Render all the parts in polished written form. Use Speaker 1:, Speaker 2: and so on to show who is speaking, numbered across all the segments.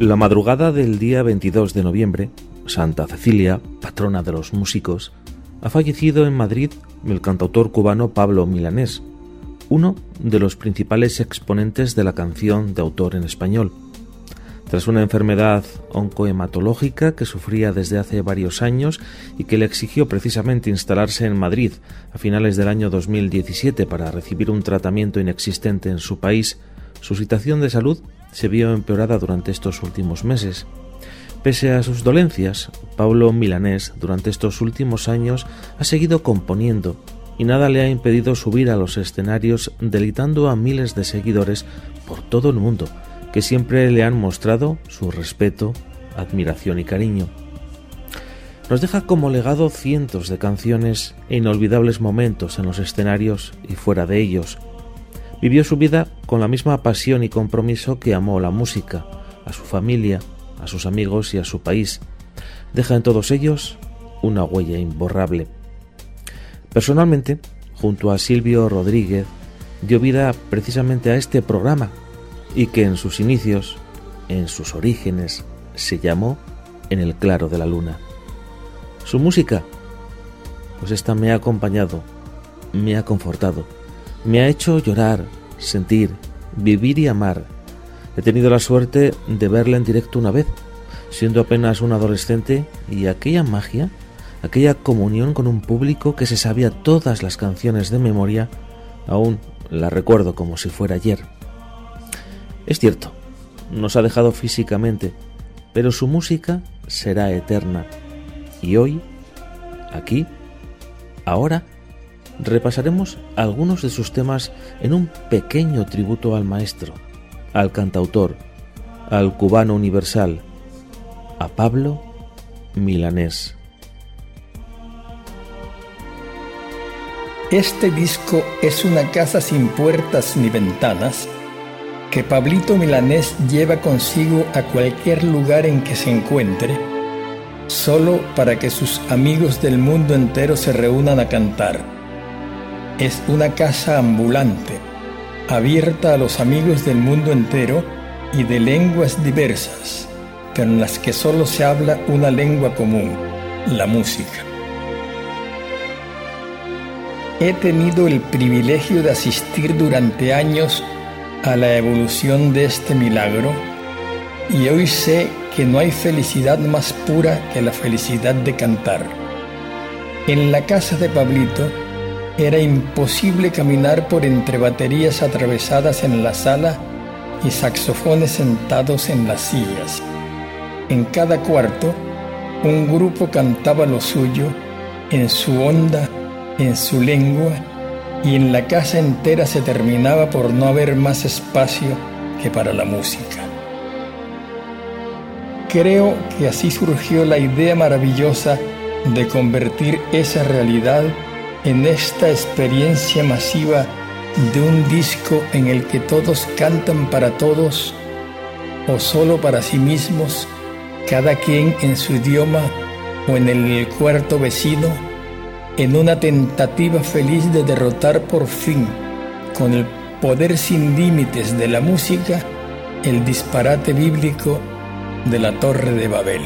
Speaker 1: La madrugada del día 22 de noviembre, Santa Cecilia, patrona de los músicos, ha fallecido en Madrid el cantautor cubano Pablo Milanés, uno de los principales exponentes de la canción de autor en español. Tras una enfermedad oncohematológica que sufría desde hace varios años y que le exigió precisamente instalarse en Madrid a finales del año 2017 para recibir un tratamiento inexistente en su país, su situación de salud se vio empeorada durante estos últimos meses. Pese a sus dolencias, Pablo Milanés durante estos últimos años ha seguido componiendo y nada le ha impedido subir a los escenarios deleitando a miles de seguidores por todo el mundo que siempre le han mostrado su respeto, admiración y cariño. Nos deja como legado cientos de canciones e inolvidables momentos en los escenarios y fuera de ellos. Vivió su vida con la misma pasión y compromiso que amó la música, a su familia, a sus amigos y a su país. Deja en todos ellos una huella imborrable. Personalmente, junto a Silvio Rodríguez, dio vida precisamente a este programa y que en sus inicios, en sus orígenes, se llamó En el claro de la luna. Su música, pues esta me ha acompañado, me ha confortado, me ha hecho llorar, sentir, vivir y amar. He tenido la suerte de verla en directo una vez, siendo apenas un adolescente, y aquella magia, aquella comunión con un público que se sabía todas las canciones de memoria, aún la recuerdo como si fuera ayer. Es cierto, nos ha dejado físicamente, pero su música será eterna. Y hoy, aquí, ahora, repasaremos algunos de sus temas en un pequeño tributo al maestro, al cantautor, al cubano universal, a Pablo Milanés.
Speaker 2: Este disco es una casa sin puertas ni ventanas que Pablito Milanés lleva consigo a cualquier lugar en que se encuentre, solo para que sus amigos del mundo entero se reúnan a cantar. Es una casa ambulante, abierta a los amigos del mundo entero y de lenguas diversas, pero en las que solo se habla una lengua común, la música. He tenido el privilegio de asistir durante años a la evolución de este milagro y hoy sé que no hay felicidad más pura que la felicidad de cantar. En la casa de Pablito era imposible caminar por entre baterías atravesadas en la sala y saxofones sentados en las sillas. En cada cuarto, un grupo cantaba lo suyo, en su onda, en su lengua, y en la casa entera se terminaba por no haber más espacio que para la música. Creo que así surgió la idea maravillosa de convertir esa realidad en esta experiencia masiva de un disco en el que todos cantan para todos o solo para sí mismos, cada quien en su idioma o en el cuarto vecino, en una tentativa feliz de derrotar por fin, con el poder sin límites de la música, el disparate bíblico de la Torre de Babel.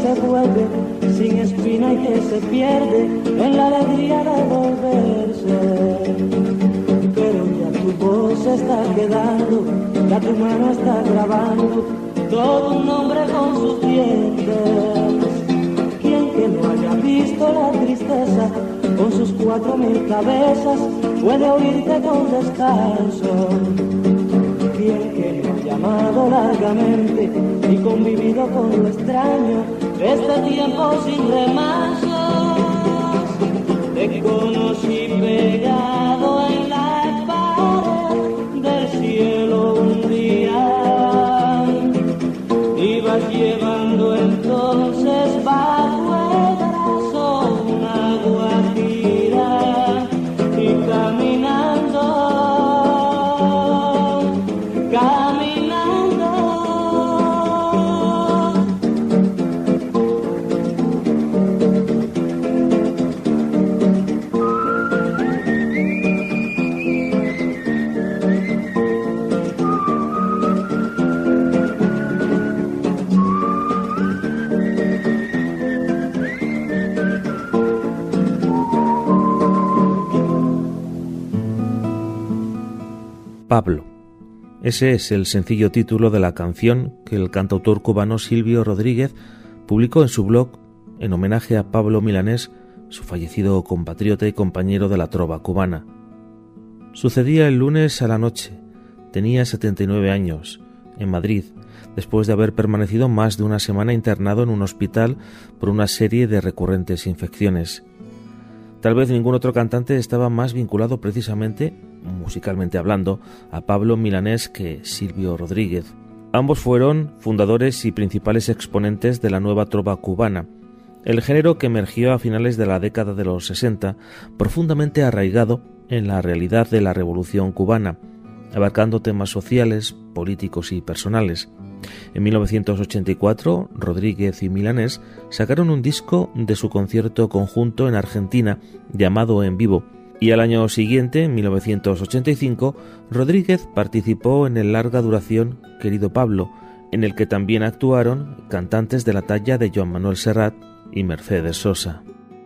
Speaker 3: se vuelve sin espina y que se pierde en la alegría de volverse. Pero ya tu voz está quedando, ya tu mano está grabando todo un nombre con sus dientes. Quien que no haya visto la tristeza con sus 4000 cabezas puede oírte con descanso. Quien que no haya amado largamente y convivido con lo extraño de este tiempo sin remansos. Te conocí pegado en la pared del cielo un día. Ibas llevando entonces bajo el brazo una guajira y caminando.
Speaker 1: Pablo. Ese es el sencillo título de la canción que el cantautor cubano Silvio Rodríguez publicó en su blog en homenaje a Pablo Milanés, su fallecido compatriota y compañero de la trova cubana. Sucedía el lunes a la noche. Tenía 79 años, en Madrid, después de haber permanecido más de una semana internado en un hospital por una serie de recurrentes infecciones. Tal vez ningún otro cantante estaba más vinculado precisamente, musicalmente hablando, a Pablo Milanés que Silvio Rodríguez. Ambos fueron fundadores y principales exponentes de la nueva trova cubana, el género que emergió a finales de la década de los 60, profundamente arraigado en la realidad de la Revolución cubana, abarcando temas sociales, políticos y personales. En 1984, Rodríguez y Milanés sacaron un disco de su concierto conjunto en Argentina llamado En Vivo, y al año siguiente, en 1985, Rodríguez participó en el larga duración Querido Pablo, en el que también actuaron cantantes de la talla de Joan Manuel Serrat y Mercedes Sosa.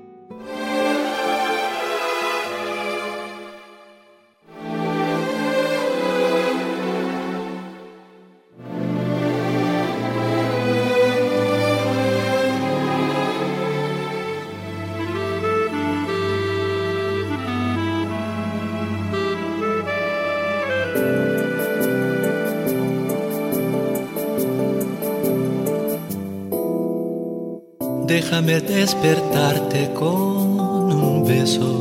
Speaker 4: Déjame despertarte con un beso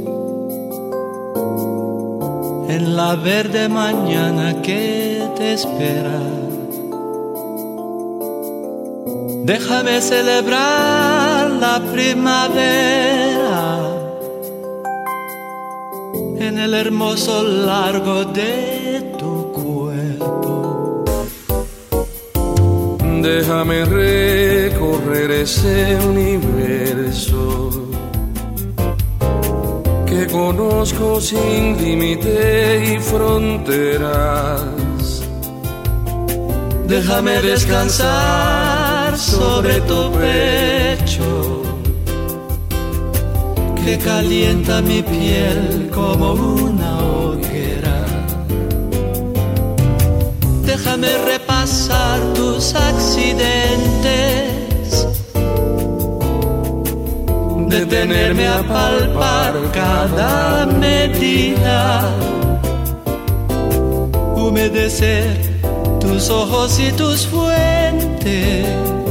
Speaker 4: en la verde mañana que te espera. Déjame celebrar la primavera en el hermoso largo de tu cuerpo.
Speaker 5: Déjame recorrer ese universo que conozco sin límite y fronteras.
Speaker 4: Déjame descansar sobre tu pecho que calienta mi piel como una hoguera. Déjame repasar tus accidentes, detenerme a palpar cada medida, humedecer tus ojos y tus fuentes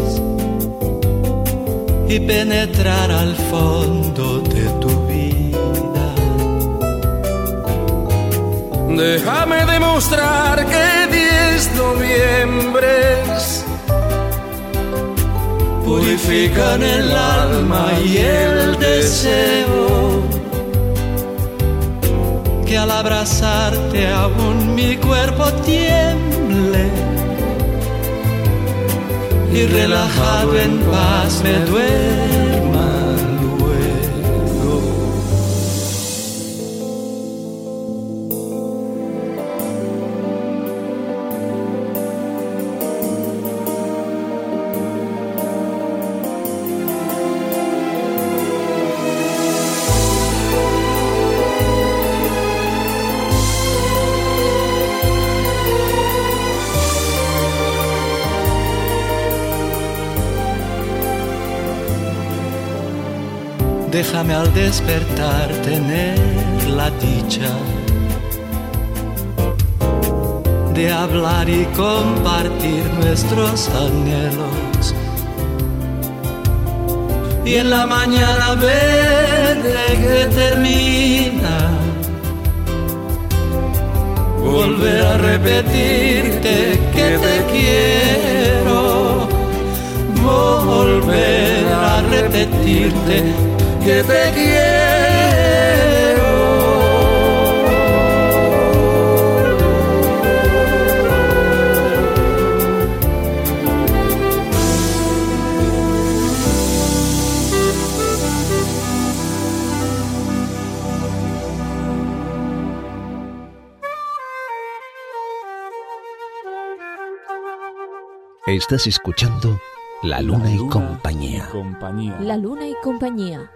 Speaker 4: y penetrar al fondo de tu vida.
Speaker 5: Déjame demostrar que 10 noviembres
Speaker 4: purifican el alma y el deseo, que al abrazarte aún mi cuerpo tiemble y relajado en paz me duerma luego. déjame al despertar tener la dicha de hablar y compartir nuestros anhelos. Y en la mañana verde que termina, volver a repetirte que te quiero. Volver a repetirte que te quiero.
Speaker 6: Estás escuchando La Luna y Compañía.
Speaker 7: La Luna y Compañía.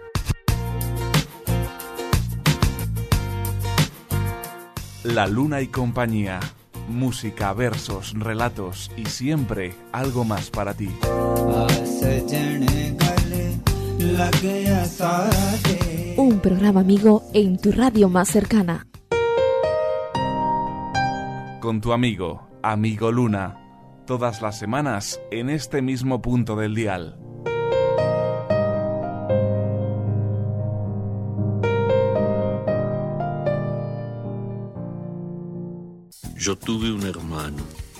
Speaker 8: La Luna y Compañía. Música, versos, relatos y siempre algo más para ti.
Speaker 7: Un programa amigo en tu radio más cercana.
Speaker 8: Con tu amigo, Amigo Luna. Todas las semanas en este mismo punto del dial.
Speaker 9: Yo tuve un hermano.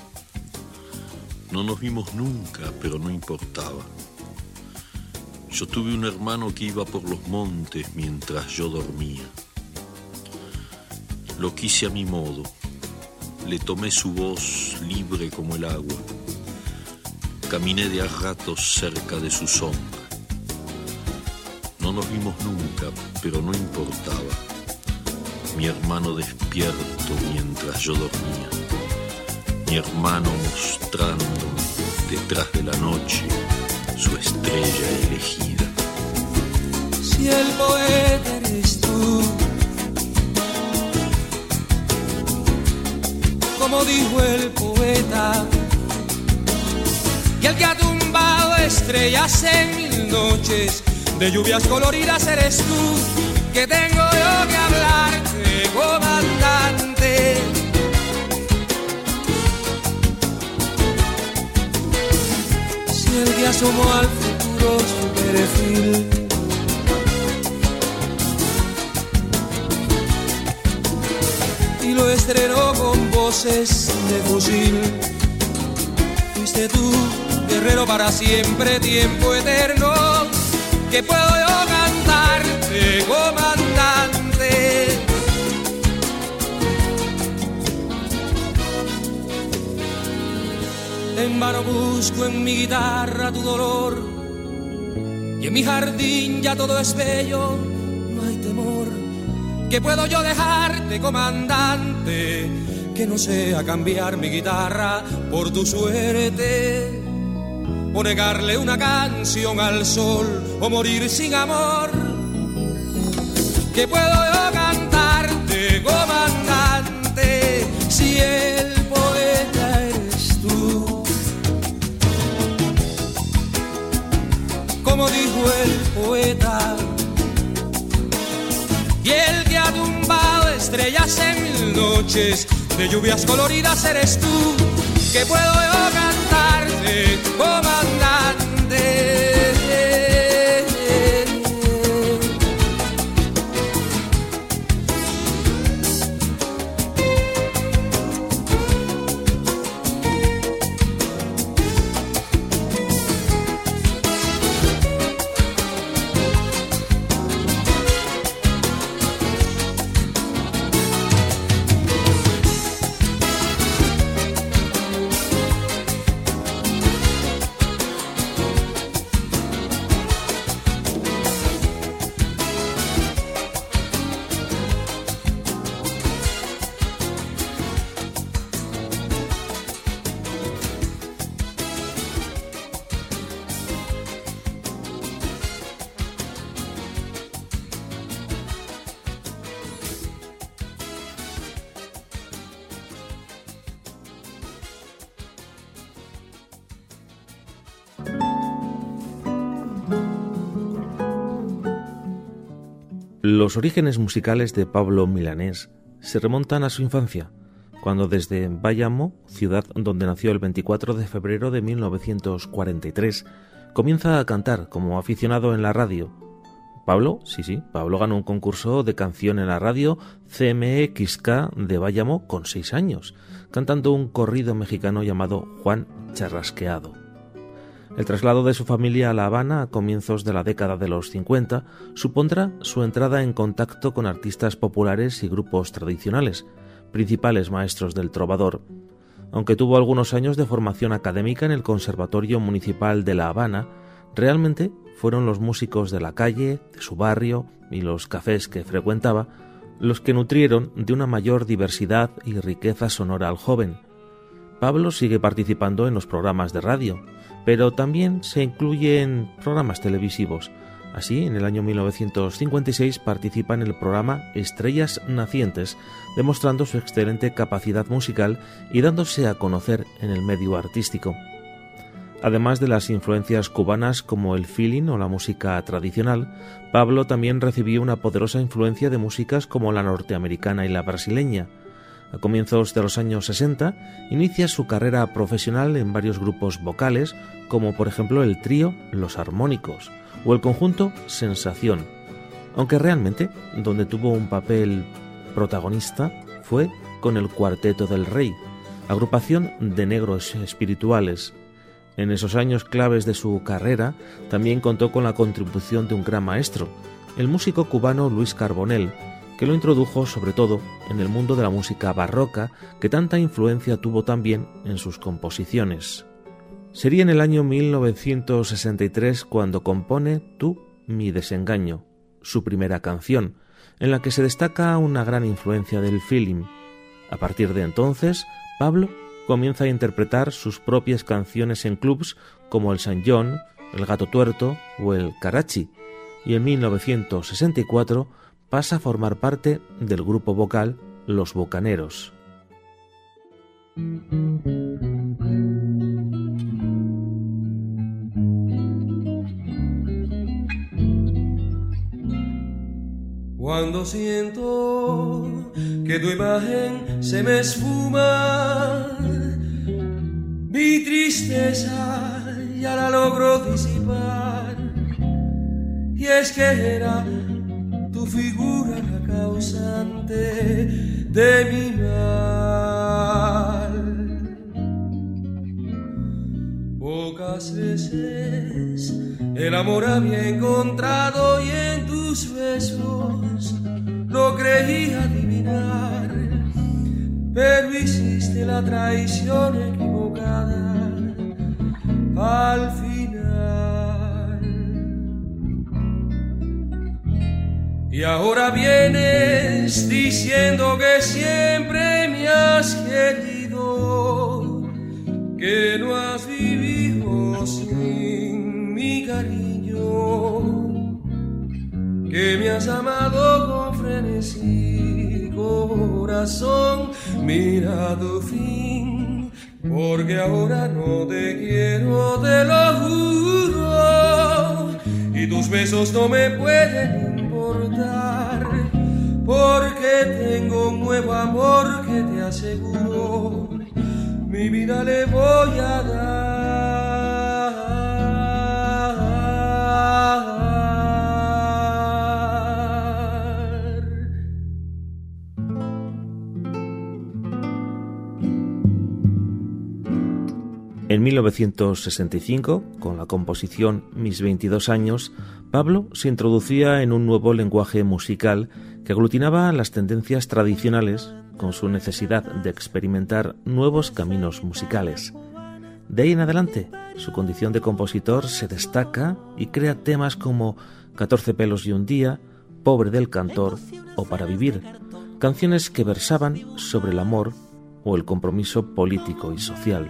Speaker 9: No nos vimos nunca, pero no importaba. Yo tuve un hermano que iba por los montes mientras yo dormía. Lo quise a mi modo. Le tomé su voz libre como el agua. Caminé de a ratos cerca de su sombra. No nos vimos nunca, pero no importaba. Mi hermano despierto mientras yo dormía. Mi hermano mostrando detrás de la noche su estrella elegida.
Speaker 5: Si el poeta eres tú, como dijo el poeta, y el que ha tumbado estrellas en mil noches, de lluvias coloridas eres tú, que tengo yo que hablarte, comandante. Si el que asomó al futuro su perfil, y lo estrenó con voces de fusil, fuiste tú, guerrero para siempre, tiempo eterno, que puedo yo cantarte, comandante. En vano busco en mi guitarra tu dolor, y en mi jardín ya todo es bello, no hay temor. Que puedo yo dejarte, comandante, que no sea cambiar mi guitarra por tu suerte, o negarle una canción al sol, o morir sin amor. Que puedo yo cantarte, comandante, si el poeta eres tú. Como dijo el poeta, y el que ha tumbado estrellas en mil noches, de lluvias coloridas eres tú, que puedo yo cantarte, comandante.
Speaker 1: Los orígenes musicales de Pablo Milanés se remontan a su infancia, cuando desde Bayamo, ciudad donde nació el 24 de febrero de 1943, comienza a cantar como aficionado en la radio. Pablo ganó un concurso de canción en la radio CMXK de Bayamo con 6 años, cantando un corrido mexicano llamado Juan Charrasqueado. El traslado de su familia a La Habana a comienzos de la década de los 50 supondrá su entrada en contacto con artistas populares y grupos tradicionales, principales maestros del trovador. Aunque tuvo algunos años de formación académica en el Conservatorio Municipal de La Habana, realmente fueron los músicos de la calle, de su barrio y los cafés que frecuentaba los que nutrieron de una mayor diversidad y riqueza sonora al joven. Pablo sigue participando en los programas de radio, pero también se incluye en programas televisivos. Así, en el año 1956 participa en el programa Estrellas Nacientes, demostrando su excelente capacidad musical y dándose a conocer en el medio artístico. Además de las influencias cubanas como el feeling o la música tradicional, Pablo también recibió una poderosa influencia de músicas como la norteamericana y la brasileña. A comienzos de los años 60, inicia su carrera profesional en varios grupos vocales, como por ejemplo el trío Los Armónicos o el conjunto Sensación, aunque realmente donde tuvo un papel protagonista fue con el Cuarteto del Rey, agrupación de negros espirituales. En esos años claves de su carrera también contó con la contribución de un gran maestro, el músico cubano Luis Carbonell, que lo introdujo sobre todo en el mundo de la música barroca, que tanta influencia tuvo también en sus composiciones. Sería en el año 1963 cuando compone Tú, mi desengaño, su primera canción, en la que se destaca una gran influencia del feeling. A partir de entonces, Pablo comienza a interpretar sus propias canciones en clubs como el San John, el Gato Tuerto o el Karachi, y en 1964 pasa a formar parte del grupo vocal Los Bucaneros.
Speaker 5: Cuando siento que tu imagen se me esfuma, mi tristeza ya la logro disipar, y es que era tu figura la causante de mi mal. Pocas veces el amor había encontrado y en tus besos lo creí adivinar, pero hiciste la traición equivocada al final. Y ahora vienes diciendo que siempre me has querido, que no has vivido sin mi cariño, que me has amado con frenesí, corazón, mira tu fin, porque ahora no te quiero, te lo juro, y tus besos no me pueden importar, porque tengo un nuevo amor que te aseguro, mi vida le voy a dar.
Speaker 1: En 1965, con la composición Mis 22 años, Pablo se introducía en un nuevo lenguaje musical que aglutinaba las tendencias tradicionales con su necesidad de experimentar nuevos caminos musicales. De ahí en adelante, su condición de compositor se destaca y crea temas como 14 pelos y un día, Pobre del cantor o Para vivir, canciones que versaban sobre el amor o el compromiso político y social.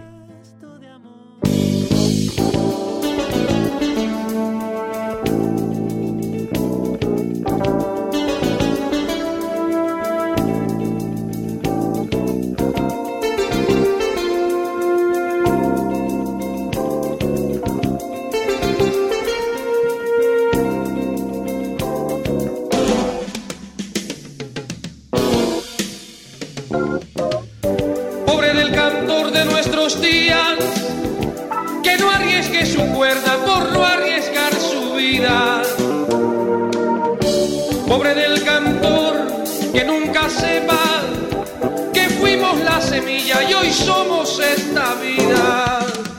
Speaker 5: nuestros días, que no arriesgue su cuerda por no arriesgar su vida. Pobre del cantor que nunca sepa que fuimos la semilla y hoy somos esta vida.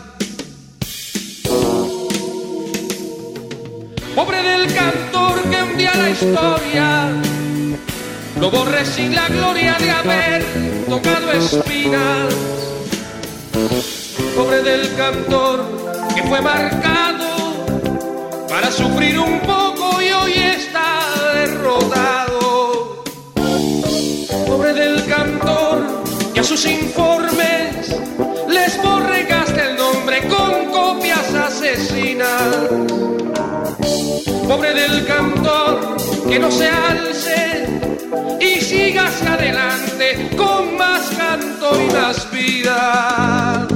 Speaker 5: Pobre del cantor que un día la historia lo borre sin la gloria de haber tocado espinas. Pobre del cantor que fue marcado para sufrir un poco y hoy está derrotado. Pobre del cantor que a sus informes les borre y gaste el nombre con copias asesinas. Pobre del cantor que no se alce y siga hacia adelante con más canto y más vida.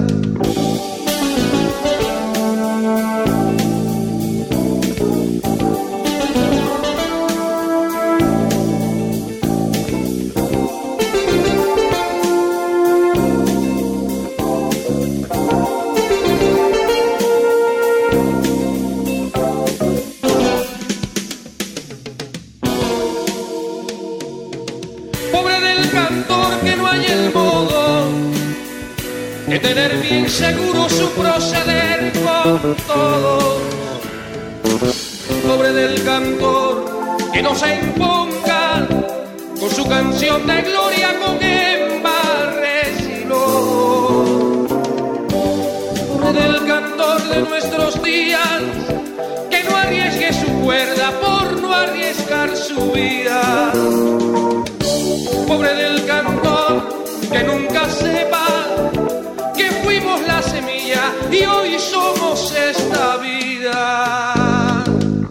Speaker 5: De tener bien seguro su proceder con todo. Pobre del cantor que no se imponga con su canción de gloria con embarres y no. Pobre del cantor de nuestros días que no arriesgue su cuerda por no arriesgar su vida. Pobre del cantor que nunca sepa que fuimos la semilla y hoy somos esta vida.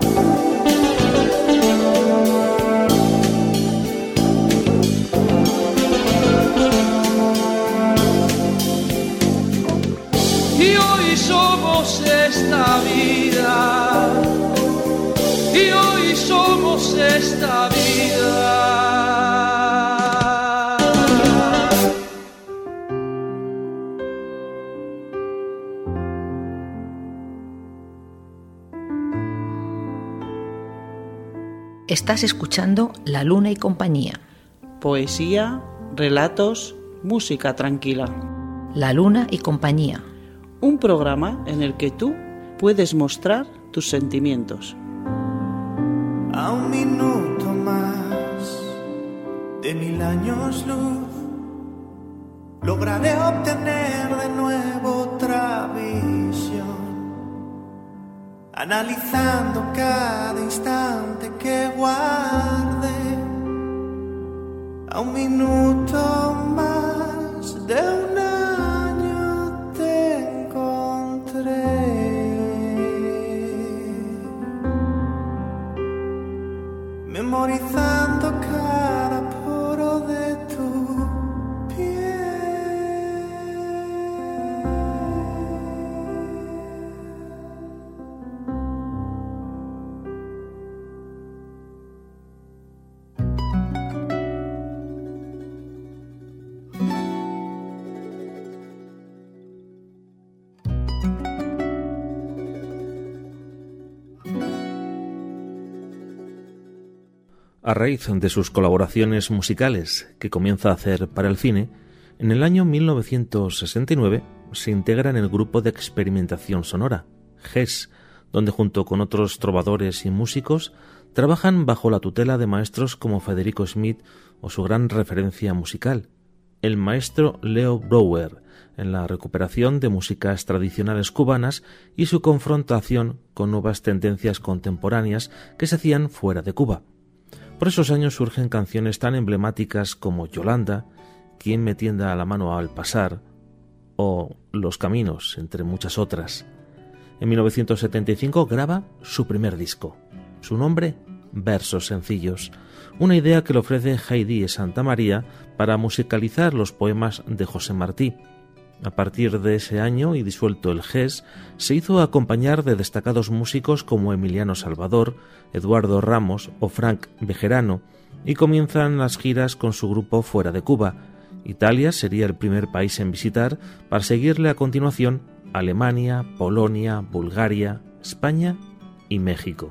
Speaker 5: Y hoy somos esta vida. Y hoy somos esta vida.
Speaker 10: Estás escuchando La Luna y Compañía.
Speaker 11: Poesía, relatos, música tranquila.
Speaker 10: La Luna y Compañía.
Speaker 11: Un programa en el que tú puedes mostrar tus sentimientos.
Speaker 12: A un minuto más de 1000 años luz, lograré obtener de nuevo otra visión. Analizando cada instante que guarde, a un minuto más de un año te encontré. Memorizando cada poro de tu piel.
Speaker 1: A raíz de sus colaboraciones musicales que comienza a hacer para el cine, en el año 1969 se integra en el grupo de experimentación sonora, GES, donde junto con otros trovadores y músicos trabajan bajo la tutela de maestros como Federico Smith o su gran referencia musical, el maestro Leo Brouwer, en la recuperación de músicas tradicionales cubanas y su confrontación con nuevas tendencias contemporáneas que se hacían fuera de Cuba. Por esos años surgen canciones tan emblemáticas como Yolanda, Quien me tienda la mano al pasar o Los caminos, entre muchas otras. En 1975 graba su primer disco. Su nombre, Versos sencillos, una idea que le ofrece Heidi Santa María para musicalizar los poemas de José Martí. A partir de ese año y disuelto el GES, se hizo acompañar de destacados músicos como Emiliano Salvador, Eduardo Ramos o Frank Bejerano, y comienzan las giras con su grupo fuera de Cuba, Italia sería el primer país en visitar, para seguirle a continuación Alemania, Polonia, Bulgaria, España y México.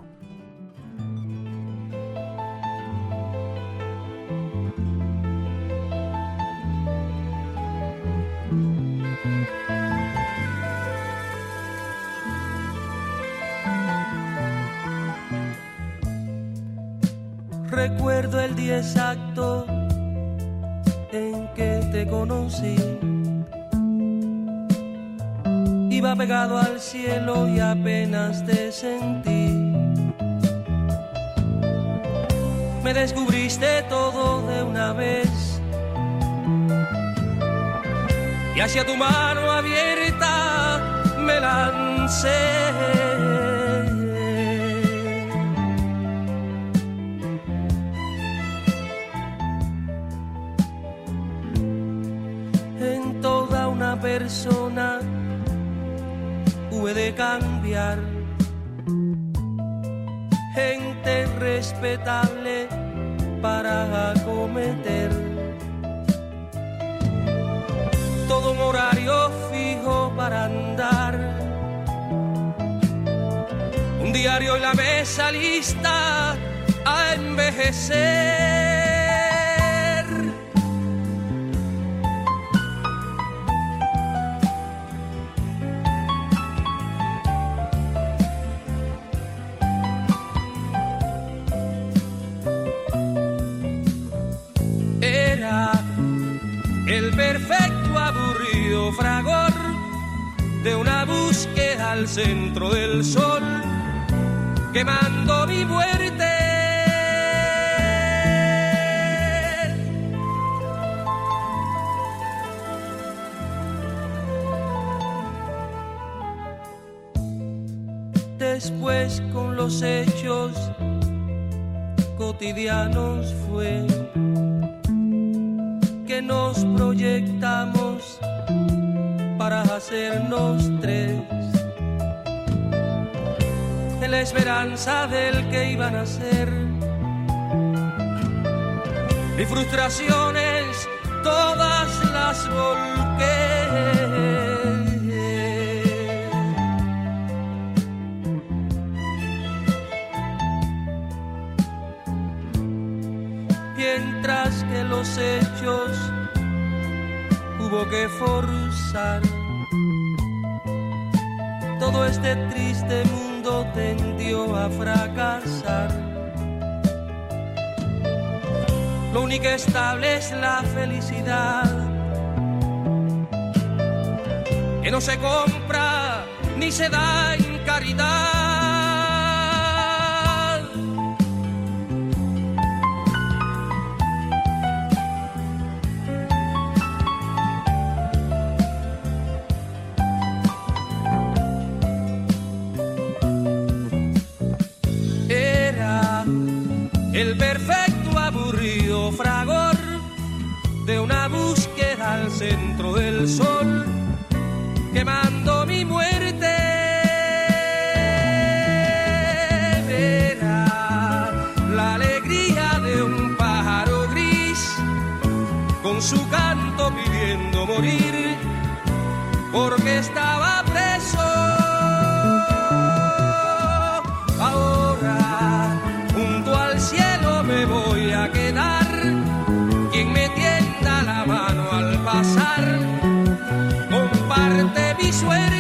Speaker 3: Recuerdo el día exacto en que te conocí. Iba pegado al cielo y apenas te sentí. Me descubriste todo de una vez y hacia tu mano abierta me lancé. Persona hube de cambiar, gente respetable para acometer todo un horario fijo para andar, un diario y la mesa lista a envejecer. El perfecto aburrido fragor de una búsqueda al centro del sol, quemando mi muerte. Después con los hechos cotidianos fue que nos proyectamos para hacernos tres, en la esperanza del que iban a ser. Y frustraciones todas las volqué. Mientras que los hechos hubo que forzar, todo este triste mundo tendió a fracasar. Lo único estable es la felicidad, que no se compra ni se da en caridad. El perfecto aburrido fragor de una búsqueda al centro del sol, quemando mi muerte. Era la alegría de un pájaro gris, con su canto pidiendo morir, porque estaba preso. Ahora junto al cielo me voy a quedar, quien me tienda la mano al pasar comparte mi suerte.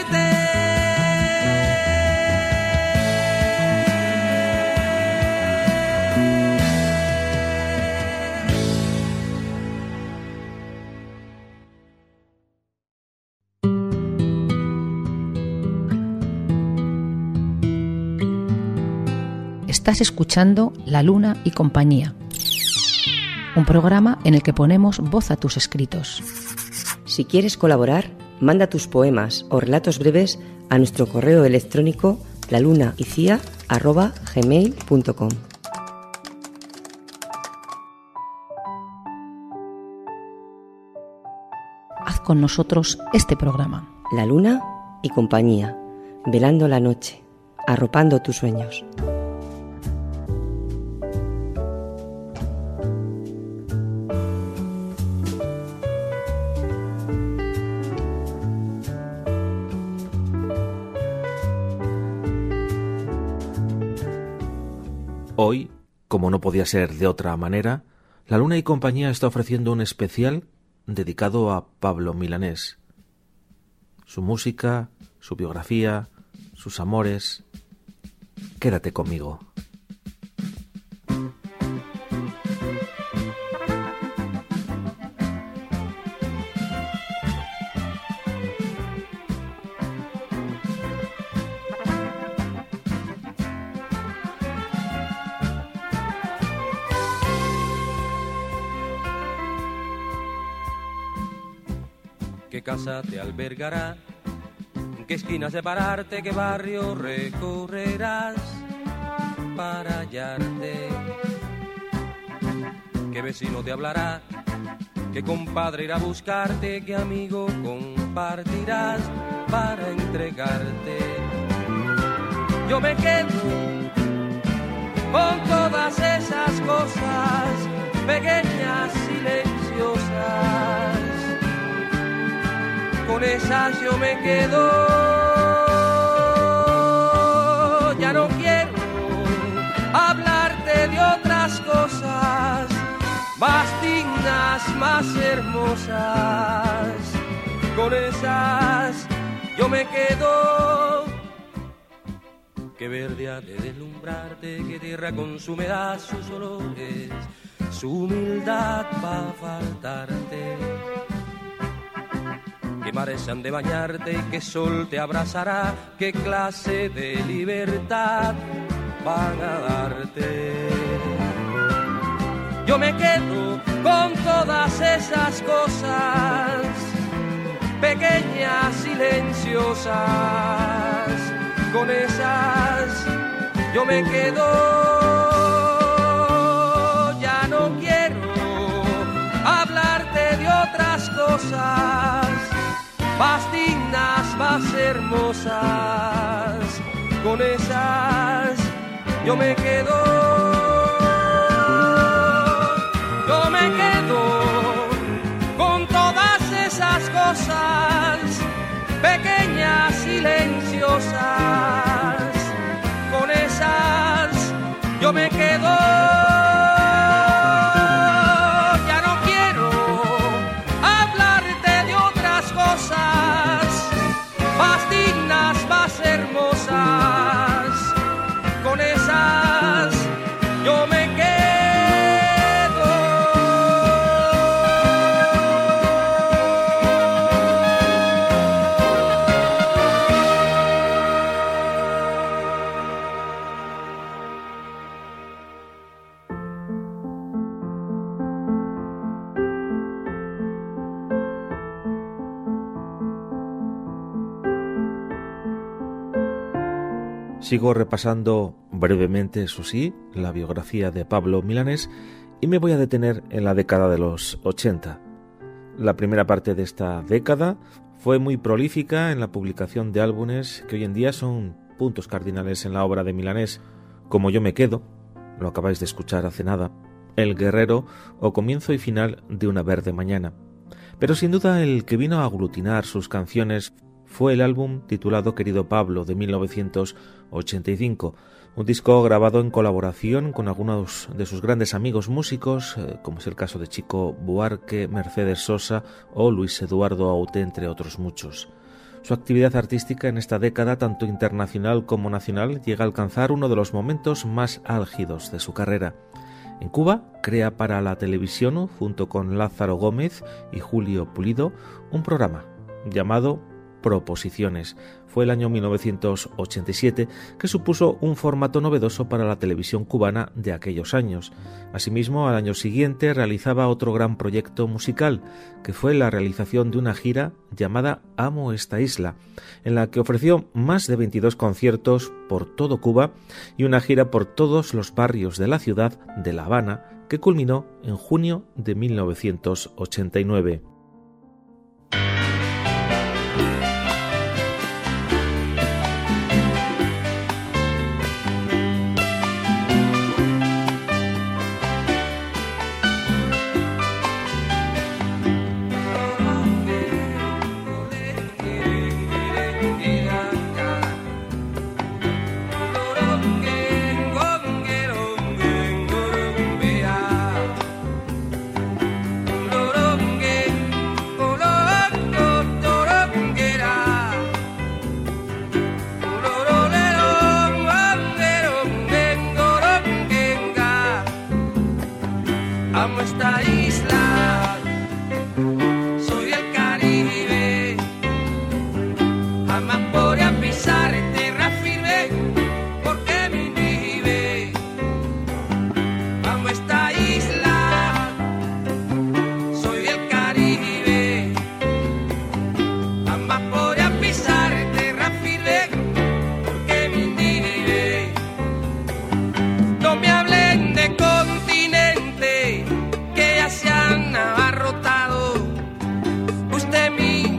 Speaker 10: Estás escuchando La Luna y Compañía, un programa en el que ponemos voz a tus escritos.
Speaker 13: Si quieres colaborar, manda tus poemas o relatos breves a nuestro correo electrónico lalunaicia@gmail.com.
Speaker 10: Haz con nosotros este programa.
Speaker 13: La Luna y Compañía, velando la noche, arropando tus sueños.
Speaker 1: Hoy, como no podía ser de otra manera, La Luna y Compañía está ofreciendo un especial dedicado a Pablo Milanés. Su música, su biografía, sus amores. Quédate conmigo.
Speaker 5: ¿Qué casa te albergará? ¿Qué esquina separarte? ¿Qué barrio recorrerás para hallarte? ¿Qué vecino te hablará? ¿Qué compadre irá a buscarte? ¿Qué amigo compartirás para entregarte? Yo me quedo con todas esas cosas pequeñas, silenciosas. Con esas yo me quedo, ya no quiero hablarte de otras cosas más dignas, más hermosas. Con esas yo me quedo. Que verde ha de deslumbrarte, que tierra con su humedad, sus olores, su humildad va a faltarte. ¿Qué mares han de bañarte y qué sol te abrazará? ¿Qué clase de libertad van a darte? Yo me quedo con todas esas cosas pequeñas, silenciosas. Con esas yo me quedo. Ya no quiero hablarte de otras cosas más dignas, más hermosas. Con esas yo me quedo. Yo me quedo con todas esas cosas pequeñas, silenciosas. Con esas yo me quedo. Más dignas, más hermosas. Con esas yo me quedo.
Speaker 1: Sigo repasando brevemente, eso sí, la biografía de Pablo Milanés y me voy a detener en la década de los 80. La primera parte de esta década fue muy prolífica en la publicación de álbumes que hoy en día son puntos cardinales en la obra de Milanés, como Yo me quedo, lo acabáis de escuchar hace nada, El guerrero o Comienzo y final de una verde mañana. Pero sin duda el que vino a aglutinar sus canciones fue el álbum titulado Querido Pablo de 1985, un disco grabado en colaboración con algunos de sus grandes amigos músicos, como es el caso de Chico Buarque, Mercedes Sosa o Luis Eduardo Aute, entre otros muchos. Su actividad artística en esta década, tanto internacional como nacional, llega a alcanzar uno de los momentos más álgidos de su carrera. En Cuba, crea para la televisión, junto con Lázaro Gómez y Julio Pulido, un programa llamado Proposiciones. Fue el año 1987 que supuso un formato novedoso para la televisión cubana de aquellos años. Asimismo, al año siguiente realizaba otro gran proyecto musical, que fue la realización de una gira llamada Amo esta isla, en la que ofreció más de 22 conciertos por todo Cuba y una gira por todos los barrios de la ciudad de La Habana, que culminó en junio de 1989.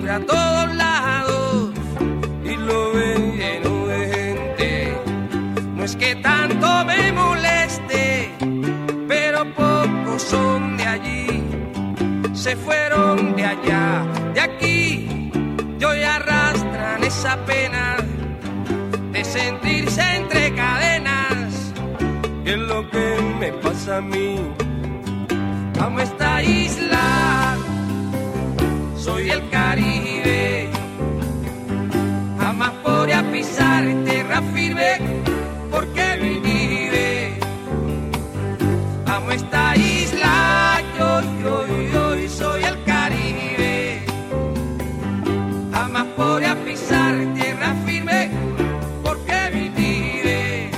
Speaker 5: mira a todos lados y lo ve lleno de gente. No es que tanto me moleste, pero pocos son de allí, se fueron de allá, de aquí, y hoy arrastran esa pena de sentirse entre cadenas. ¿Qué es lo que me pasa a mí? Amo esta isla, soy el Caribe, jamás podría pisar tierra firme porque vive. Amo esta isla, yo soy el Caribe, jamás podría pisar tierra firme porque vive.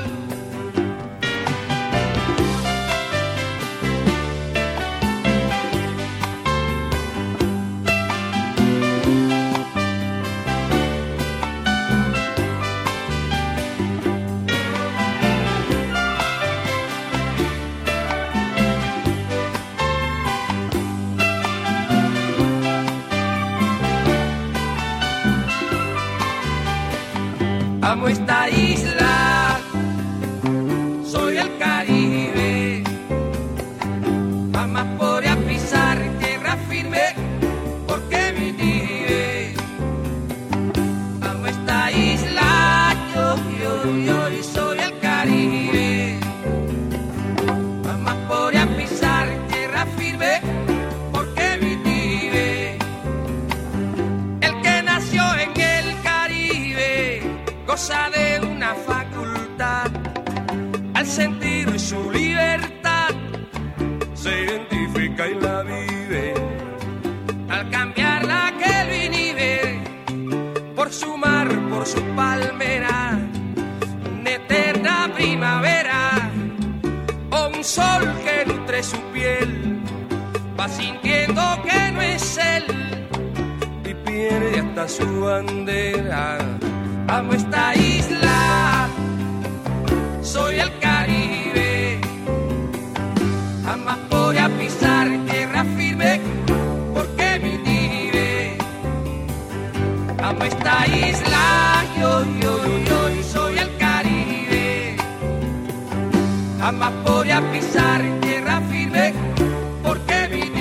Speaker 5: Amo esta isla, soy el Caribe, jamás podría pisar tierra firme porque vive. Amo esta isla, yo soy el Caribe, jamás podría pisar tierra firme porque vive. El que nació en el Caribe goza de una facultad, al sentir su libertad se identifica y la vive, al cambiar la que él vive por su mar, por su palmera, una eterna primavera o un sol que nutre su piel, va sintiendo que no es él y pierde hasta su bandera. Amo esta isla, soy el Caribe, jamás podría pisar tierra firme porque vive. Amo esta isla, yo soy el Caribe, jamás podría pisar tierra firme porque vive.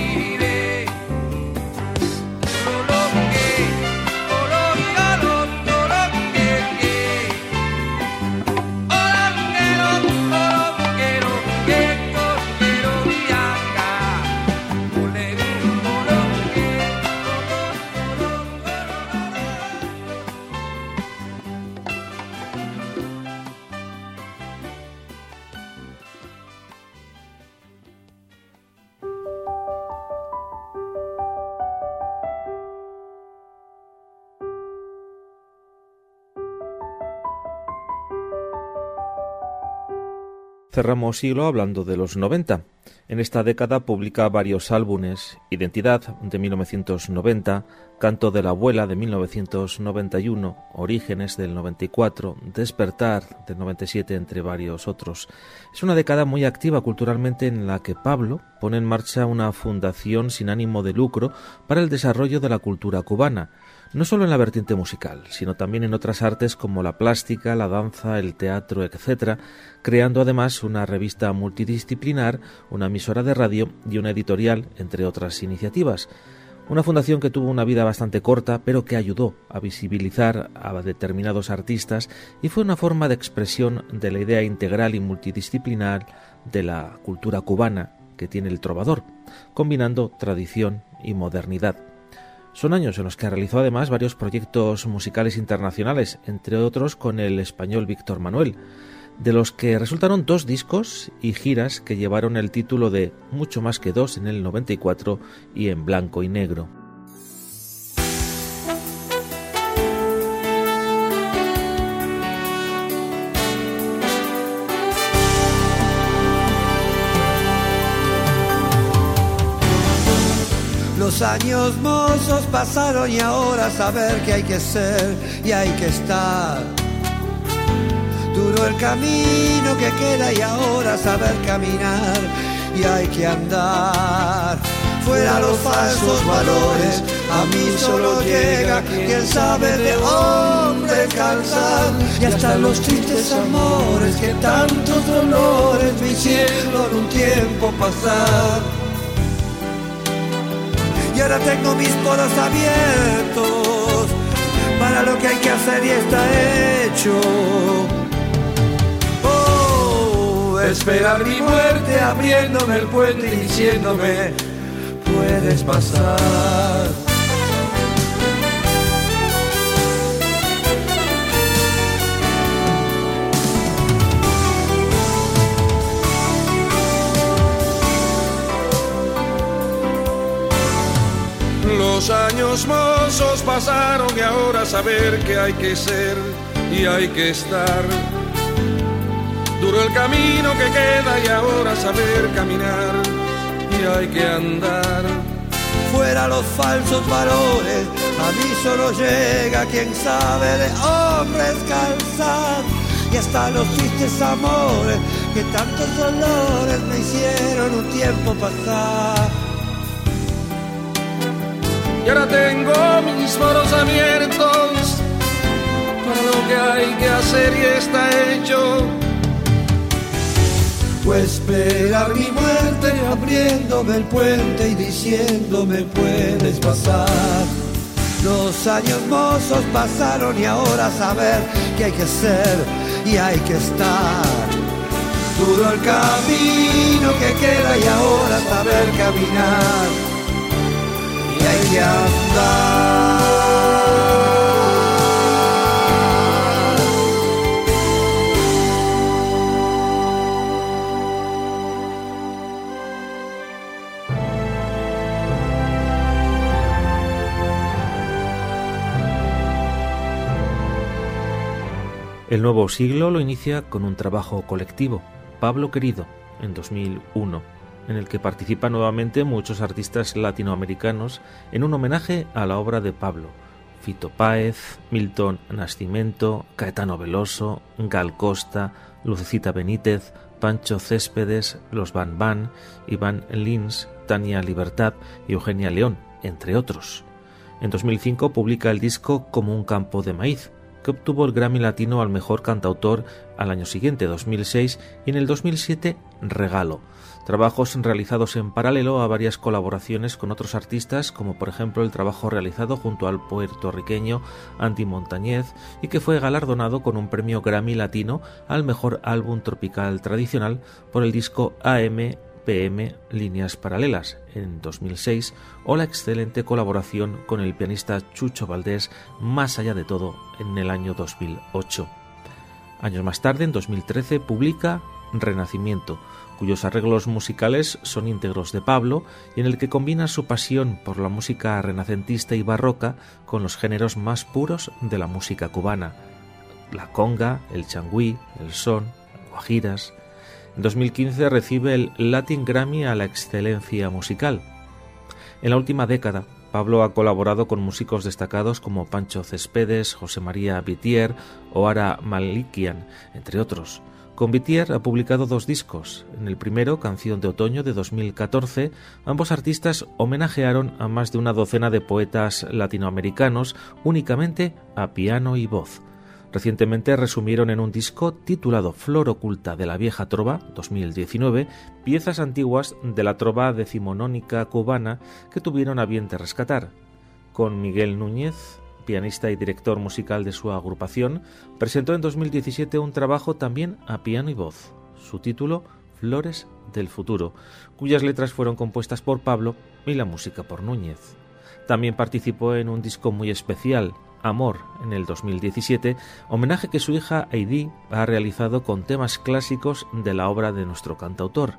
Speaker 1: Cerramos siglo hablando de los 90. En esta década publica varios álbumes: Identidad, de 1990, Canto de la abuela, de 1991, Orígenes, del 94, Despertar, del 97, entre varios otros. Es una década muy activa culturalmente en la que Pablo pone en marcha una fundación sin ánimo de lucro para el desarrollo de la cultura cubana, no solo en la vertiente musical, sino también en otras artes como la plástica, la danza, el teatro, etc., creando además una revista multidisciplinar, una emisora de radio y una editorial, entre otras iniciativas. Una fundación que tuvo una vida bastante corta, pero que ayudó a visibilizar a determinados artistas y fue una forma de expresión de la idea integral y multidisciplinar de la cultura cubana que tiene el trovador, combinando tradición y modernidad. Son años en los que realizó además varios proyectos musicales internacionales, entre otros con el español Víctor Manuel, de los que resultaron 2 discos y giras que llevaron el título de Mucho más que 2 en el 94 y En blanco y negro.
Speaker 12: Los años mozos pasaron y ahora saber que hay que ser y hay que estar. Duro el camino que queda y ahora saber caminar y hay que andar. fuera los falsos valores. A mí solo llega quien sabe de hombre calzar, y hasta los tristes amores que tantos dolores me hicieron un tiempo pasar. Y ahora tengo mis poros abiertos para lo que hay que hacer y está hecho. Oh, esperar mi muerte abriéndome el puente y diciéndome puedes pasar.
Speaker 5: Los años mozos pasaron y ahora saber que hay que ser y hay que estar. Duro el camino que queda y ahora saber caminar y hay que andar.
Speaker 12: Fuera los falsos valores, a mí solo llega quien sabe de hombres calzar, y hasta los tristes amores que tantos dolores me hicieron un tiempo pasar.
Speaker 5: Y ahora tengo mis poros abiertos para lo que hay que hacer y está hecho.
Speaker 12: Pues esperar mi muerte abriéndome el puente y diciéndome puedes pasar. Los años mozos pasaron y ahora saber que hay que ser y hay que estar. Duro el camino que queda y ahora saber caminar y hay que andar.
Speaker 1: El nuevo siglo lo inicia con un trabajo colectivo, Pablo Querido, en 2001, en el que participan nuevamente muchos artistas latinoamericanos en un homenaje a la obra de Pablo: Fito Páez, Milton Nascimento, Caetano Veloso, Gal Costa, Lucecita Benítez, Pancho Céspedes, los Van Van, Iván Lins, Tania Libertad y Eugenia León, entre otros. En 2005 publica el disco Como un campo de maíz, que obtuvo el Grammy Latino al mejor cantautor al año siguiente, 2006, y en el 2007 Regalo. Trabajos realizados en paralelo a varias colaboraciones con otros artistas, como por ejemplo el trabajo realizado junto al puertorriqueño Andy Montañez, y que fue galardonado con un premio Grammy Latino al mejor álbum tropical tradicional por el disco AM/PM Líneas Paralelas en 2006, o la excelente colaboración con el pianista Chucho Valdés, Más allá de todo, en el año 2008. Años más tarde, en 2013, publica Renacimiento, cuyos arreglos musicales son íntegros de Pablo y en el que combina su pasión por la música renacentista y barroca con los géneros más puros de la música cubana: la conga, el changüí, el son, guajiras. En 2015 recibe el Latin Grammy a la excelencia musical. En la última década, Pablo ha colaborado con músicos destacados como Pancho Céspedes, José María Vitier o Ara Malikian, entre otros. Con Vitier ha publicado 2 discos. En el primero, Canción de Otoño, de 2014, ambos artistas homenajearon a más de una docena de poetas latinoamericanos únicamente a piano y voz. Recientemente resumieron en un disco titulado Flor oculta de la vieja trova, 2019, piezas antiguas de la trova decimonónica cubana que tuvieron a bien de rescatar. Con Miguel Núñez, pianista y director musical de su agrupación, presentó en 2017 un trabajo también a piano y voz. Su título, Flores del futuro, cuyas letras fueron compuestas por Pablo y la música por Núñez. También participó en un disco muy especial, Amor, en el 2017, homenaje que su hija Heidi ha realizado con temas clásicos de la obra de nuestro cantautor.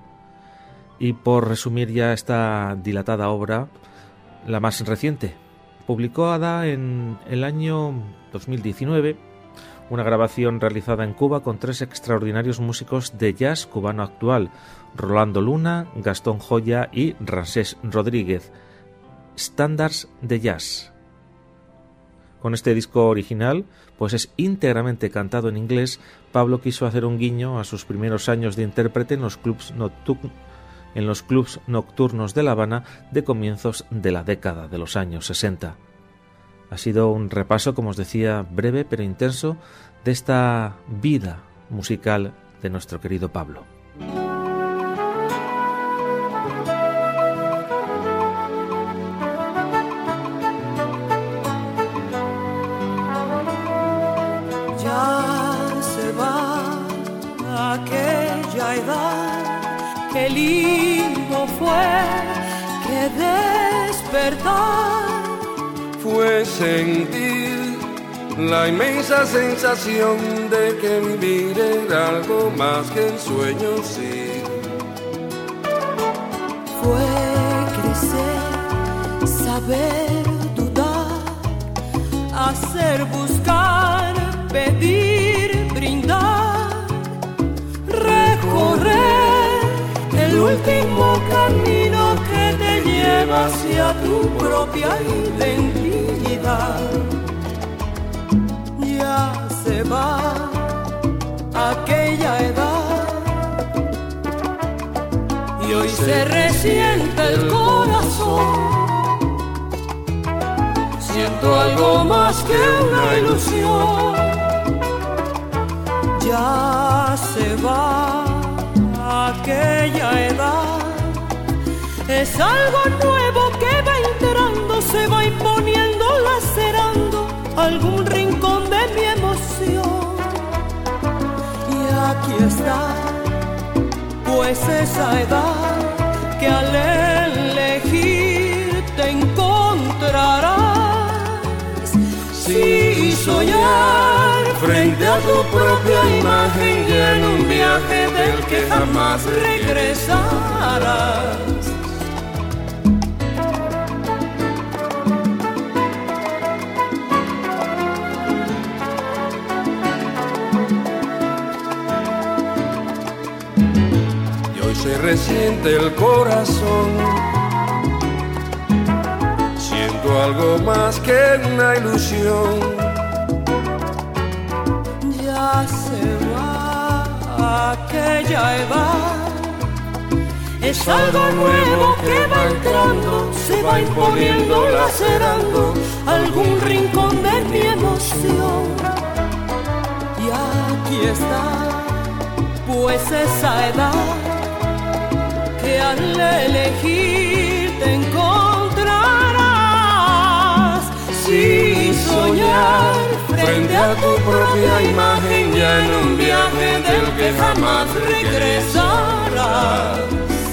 Speaker 1: Y por resumir ya esta dilatada obra, la más reciente, publicó Ada en el año 2019 una grabación realizada en Cuba con 3 extraordinarios músicos de jazz cubano actual: Rolando Luna, Gastón Joya y Ramsés Rodríguez, Standards de Jazz. Con este disco original, pues es íntegramente cantado en inglés, Pablo quiso hacer un guiño a sus primeros años de intérprete en los clubs en los clubs nocturnos de La Habana de comienzos de la década de los años 60. Ha sido un repaso, como os decía, breve pero intenso de esta vida musical de nuestro querido Pablo.
Speaker 14: Ya se va aquella edad, qué lindo fue que despertar
Speaker 15: fue sentir la inmensa sensación de que vivir era algo más que un sueño, sí.
Speaker 14: Fue crecer, saber dudar, hacer, buscar, pedir, brindar, recorrer el último camino que te lleva hacia tu propia identidad. Ya se va aquella edad y hoy se resiente el corazón. Siento algo más que una ilusión. Ya se va aquella edad. Es algo nuevo que va entrando, se va imponiendo, lacerando algún rincón de mi emoción. Y aquí está, pues esa edad que al elegir te encontrarás. Sí, soñar frente a tu propia imagen y en un viaje del que jamás regresarás.
Speaker 15: Se resiente el corazón, siento algo más que una ilusión.
Speaker 14: Ya se va aquella edad, es algo nuevo que va entrando, se va imponiendo, lacerando algún rincón de mi emoción. Y aquí está, pues esa edad que al elegir te encontrarás. Sí, soñar frente a tu propia imagen ya en un viaje del que jamás regresarás.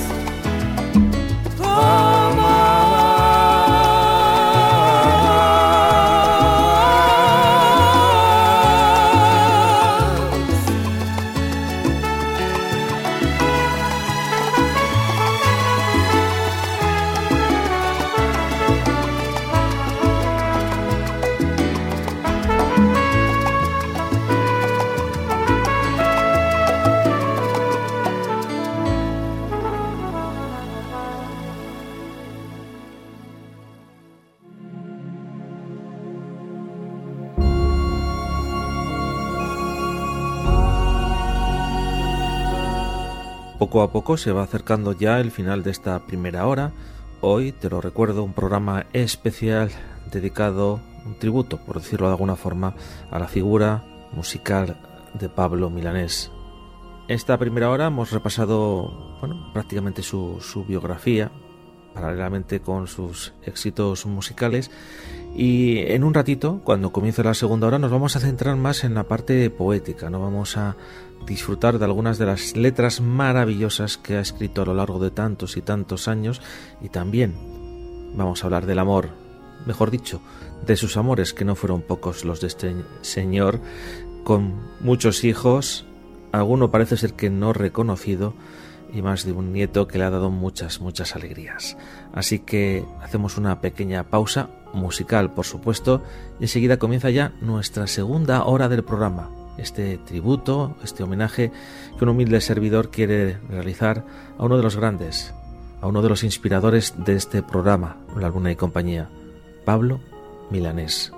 Speaker 1: Poco a poco se va acercando ya el final de esta primera hora. Hoy, te lo recuerdo, un programa especial dedicado, un tributo, por decirlo de alguna forma, a la figura musical de Pablo Milanés. Esta primera hora hemos repasado, prácticamente su biografía, paralelamente con sus éxitos musicales, y en un ratito, cuando comience la segunda hora, nos vamos a centrar más en la parte poética, ¿no? Vamos a disfrutar de algunas de las letras maravillosas que ha escrito a lo largo de tantos y tantos años, y también vamos a hablar del amor, mejor dicho, de sus amores, que no fueron pocos los de este señor, con muchos hijos, alguno parece ser que no reconocido, y más de un nieto que le ha dado muchas alegrías. Así que hacemos una pequeña pausa musical, por supuesto, y enseguida comienza ya nuestra segunda hora del programa, este tributo, este homenaje que un humilde servidor quiere realizar a uno de los grandes, a uno de los inspiradores de este programa, La Luna y Compañía, Pablo Milanés.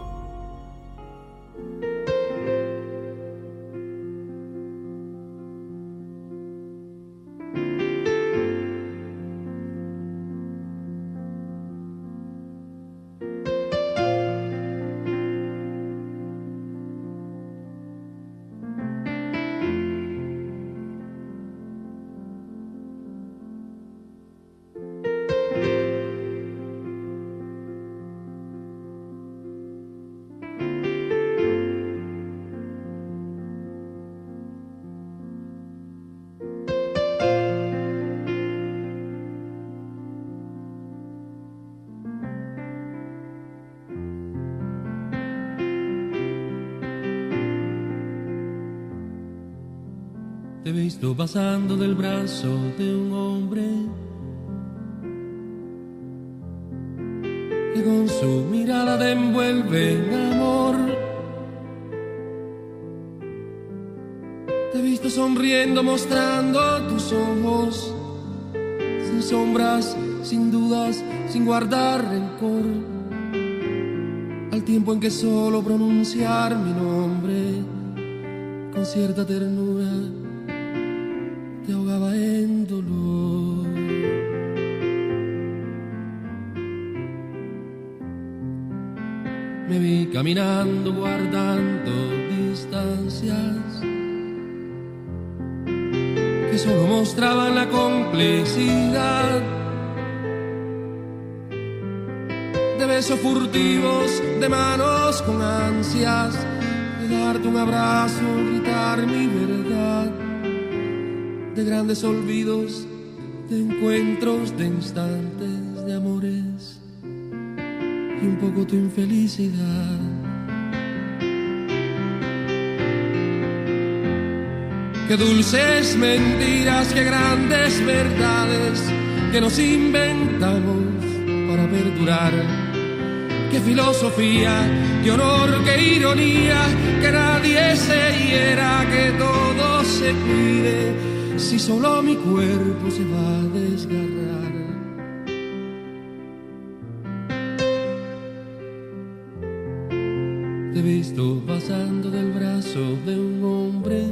Speaker 5: Te he visto pasando del brazo de un hombre que con su mirada te envuelve en amor. Te he visto sonriendo mostrando tus ojos, sin sombras, sin dudas, sin guardar rencor, al tiempo en que solo pronunciar mi nombre con cierta ternura te ahogaba en dolor. Me vi caminando guardando distancias que solo mostraban la complicidad de besos furtivos, de manos con ansias de darte un abrazo, gritar mi verdad, de grandes olvidos, de encuentros, de instantes, de amores y un poco tu infelicidad. Qué dulces mentiras, qué grandes verdades que nos inventamos para perdurar. Qué filosofía, qué honor, qué ironía, que nadie se hiera, que todo se cuide, si solo mi cuerpo se va a desgarrar. Te he visto pasando del brazo de un hombre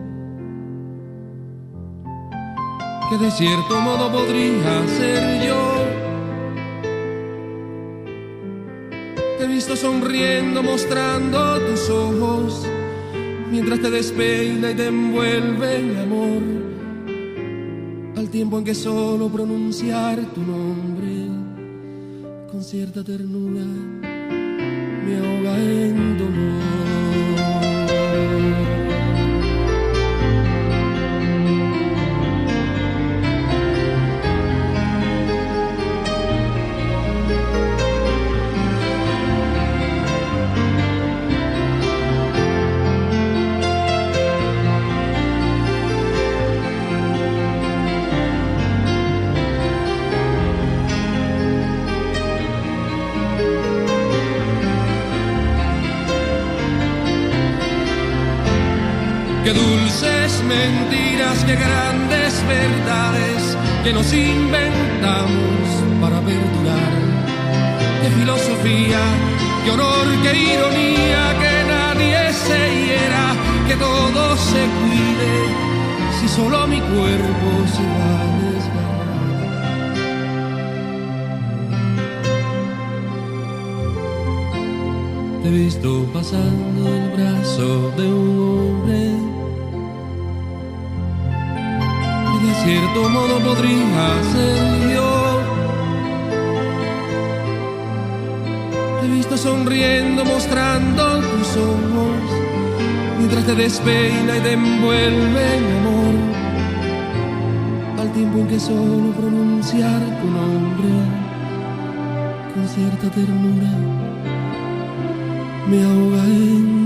Speaker 5: que de cierto modo podría ser yo. Te he visto sonriendo mostrando tus ojos mientras te despeina y te envuelve en amor, al tiempo en que solo pronunciar tu nombre con cierta ternura me ahoga en dolor. Qué dulces mentiras, qué grandes verdades que nos inventamos para perdurar. Qué filosofía, qué honor, qué ironía, que nadie se hiera, que todo se cuide, si solo mi cuerpo se va a desgarrar. Te he visto pasando el brazo de un hombre de cierto modo podría ser yo. Te he visto sonriendo mostrando tus ojos mientras te despeina y te envuelve en amor, al tiempo en que solo pronunciar tu nombre con cierta ternura me ahoga en